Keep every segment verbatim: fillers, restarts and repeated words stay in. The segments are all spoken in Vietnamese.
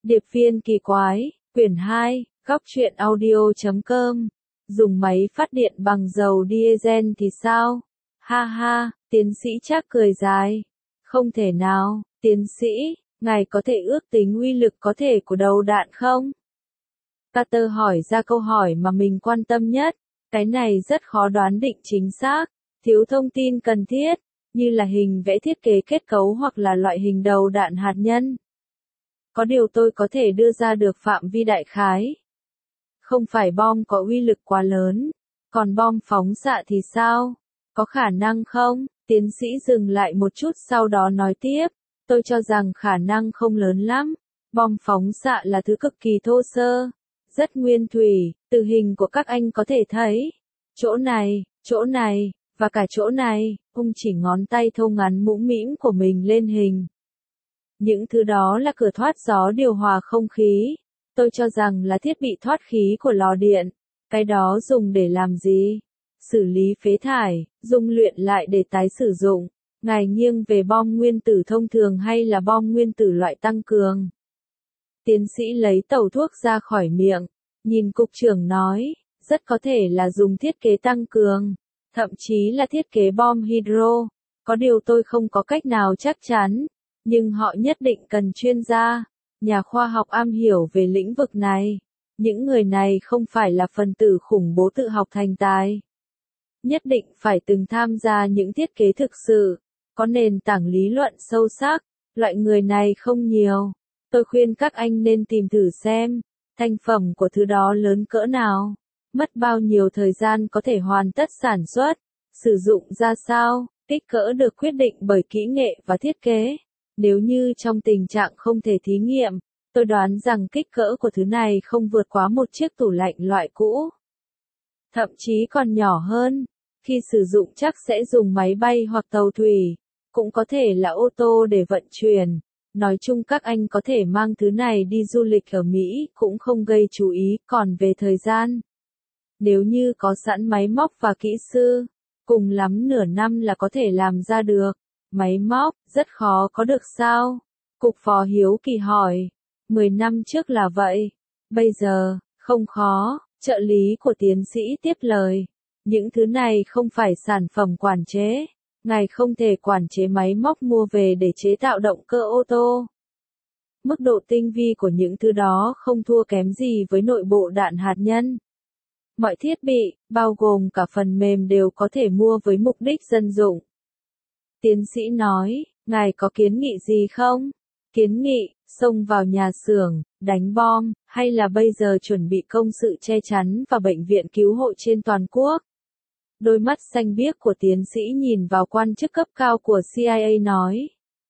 Điệp viên kỳ quái, quyển hai, góc truyện audio chấm com. Dùng máy phát điện bằng dầu diesel thì sao? Ha ha, tiến sĩ Trác cười dài. Không thể nào, tiến sĩ, ngài có thể ước tính uy lực có thể của đầu đạn không? Carter hỏi ra câu hỏi mà mình quan tâm nhất. Cái này rất khó đoán định chính xác, thiếu thông tin cần thiết, như là hình vẽ thiết kế kết cấu hoặc là loại hình đầu đạn hạt nhân. Có điều tôi có thể đưa ra được phạm vi đại khái. Không phải bom có uy lực quá lớn, còn bom phóng xạ thì sao? Có khả năng không? Tiến sĩ dừng lại một chút sau đó nói tiếp, tôi cho rằng khả năng không lớn lắm. Bom phóng xạ là thứ cực kỳ thô sơ, rất nguyên thủy, từ hình của các anh có thể thấy. Chỗ này, chỗ này, và cả chỗ này, ông chỉ ngón tay thô ngắn mũm mĩm của mình lên hình. Những thứ đó là cửa thoát gió điều hòa không khí. Tôi cho rằng là thiết bị thoát khí của lò điện. Cái đó dùng để làm gì? Xử lý phế thải, dung luyện lại để tái sử dụng. Ngài nghiêng về bom nguyên tử thông thường hay là bom nguyên tử loại tăng cường? Tiến sĩ lấy tẩu thuốc ra khỏi miệng, nhìn cục trưởng nói, rất có thể là dùng thiết kế tăng cường, thậm chí là thiết kế bom hydro. Có điều tôi không có cách nào chắc chắn, nhưng họ nhất định cần chuyên gia, nhà khoa học am hiểu về lĩnh vực này. Những người này không phải là phần tử khủng bố tự học thành tài. Nhất định phải từng tham gia những thiết kế thực sự, có nền tảng lý luận sâu sắc. Loại người này không nhiều. Tôi khuyên các anh nên tìm thử xem, thành phẩm của thứ đó lớn cỡ nào, mất bao nhiêu thời gian có thể hoàn tất sản xuất, sử dụng ra sao, kích cỡ được quyết định bởi kỹ nghệ và thiết kế. Nếu như trong tình trạng không thể thí nghiệm, tôi đoán rằng kích cỡ của thứ này không vượt quá một chiếc tủ lạnh loại cũ. Thậm chí còn nhỏ hơn, khi sử dụng chắc sẽ dùng máy bay hoặc tàu thủy, cũng có thể là ô tô để vận chuyển. Nói chung các anh có thể mang thứ này đi du lịch ở Mỹ cũng không gây chú ý. Còn về thời gian, nếu như có sẵn máy móc và kỹ sư, cùng lắm nửa năm là có thể làm ra được. Máy móc, rất khó có được sao? Cục phó hiếu kỳ hỏi. Mười năm trước là vậy. Bây giờ, không khó, trợ lý của tiến sĩ tiếp lời. Những thứ này không phải sản phẩm quản chế. Ngài không thể quản chế máy móc mua về để chế tạo động cơ ô tô. Mức độ tinh vi của những thứ đó không thua kém gì với nội bộ đạn hạt nhân. Mọi thiết bị, bao gồm cả phần mềm đều có thể mua với mục đích dân dụng. Tiến sĩ nói, ngài có kiến nghị gì không? Kiến nghị, xông vào nhà xưởng, đánh bom, hay là bây giờ chuẩn bị công sự che chắn và bệnh viện cứu hộ trên toàn quốc? Đôi mắt xanh biếc của tiến sĩ nhìn vào quan chức cấp cao của C I A nói.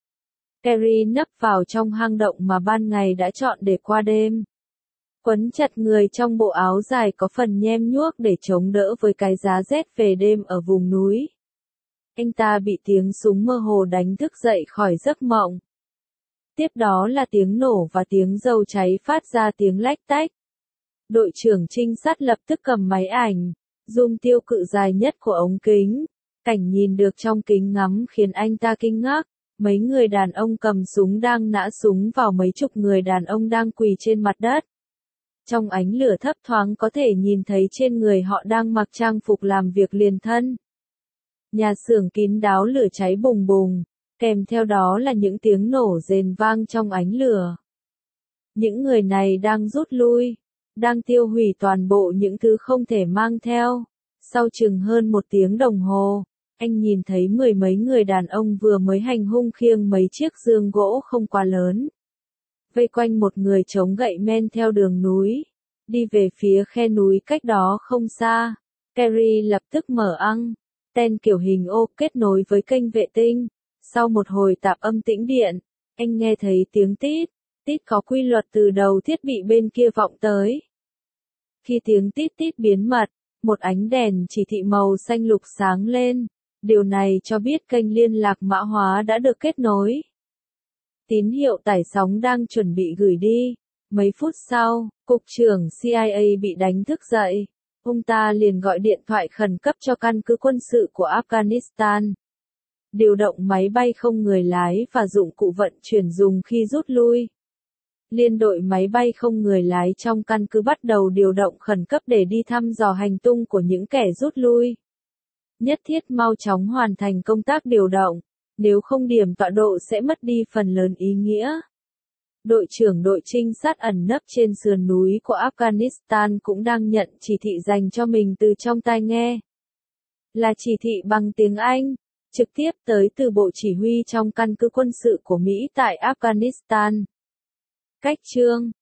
Kerry nấp vào trong hang động mà ban ngày đã chọn để qua đêm. Quấn chặt người trong bộ áo dài có phần nhem nhuốc để chống đỡ với cái giá rét về đêm ở vùng núi. Anh ta bị tiếng súng mơ hồ đánh thức dậy khỏi giấc mộng. Tiếp đó là tiếng nổ và tiếng dầu cháy phát ra tiếng lách tách. Đội trưởng trinh sát lập tức cầm máy ảnh, zoom tiêu cự dài nhất của ống kính. Cảnh nhìn được trong kính ngắm khiến anh ta kinh ngạc. Mấy người đàn ông cầm súng đang nã súng vào mấy chục người đàn ông đang quỳ trên mặt đất. Trong ánh lửa thấp thoáng có thể nhìn thấy trên người họ đang mặc trang phục làm việc liền thân. Nhà xưởng kín đáo lửa cháy bùng bùng, kèm theo đó là những tiếng nổ rền vang trong ánh lửa. Những người này đang rút lui, đang tiêu hủy toàn bộ những thứ không thể mang theo. Sau chừng hơn một tiếng đồng hồ, anh nhìn thấy mười mấy người đàn ông vừa mới hành hung khiêng mấy chiếc giường gỗ không quá lớn. Vây quanh một người chống gậy men theo đường núi, đi về phía khe núi cách đó không xa. Kerry lập tức mở ăng, ten kiểu hình ô kết nối với kênh vệ tinh. Sau một hồi tạp âm tĩnh điện, anh nghe thấy tiếng tít, tít có quy luật từ đầu thiết bị bên kia vọng tới. Khi tiếng tít tít biến mất, một ánh đèn chỉ thị màu xanh lục sáng lên. Điều này cho biết kênh liên lạc mã hóa đã được kết nối. Tín hiệu tải sóng đang chuẩn bị gửi đi. Mấy phút sau, cục trưởng C I A bị đánh thức dậy. Ông ta liền gọi điện thoại khẩn cấp cho căn cứ quân sự của Afghanistan. Điều động máy bay không người lái và dụng cụ vận chuyển dùng khi rút lui. Liên đội máy bay không người lái trong căn cứ bắt đầu điều động khẩn cấp để đi thăm dò hành tung của những kẻ rút lui. Nhất thiết mau chóng hoàn thành công tác điều động, nếu không điểm tọa độ sẽ mất đi phần lớn ý nghĩa. Đội trưởng đội trinh sát ẩn nấp trên sườn núi của Afghanistan cũng đang nhận chỉ thị dành cho mình từ trong tai nghe. Là chỉ thị bằng tiếng Anh, trực tiếp tới từ Bộ Chỉ huy trong căn cứ quân sự của Mỹ tại Afghanistan. Cách chương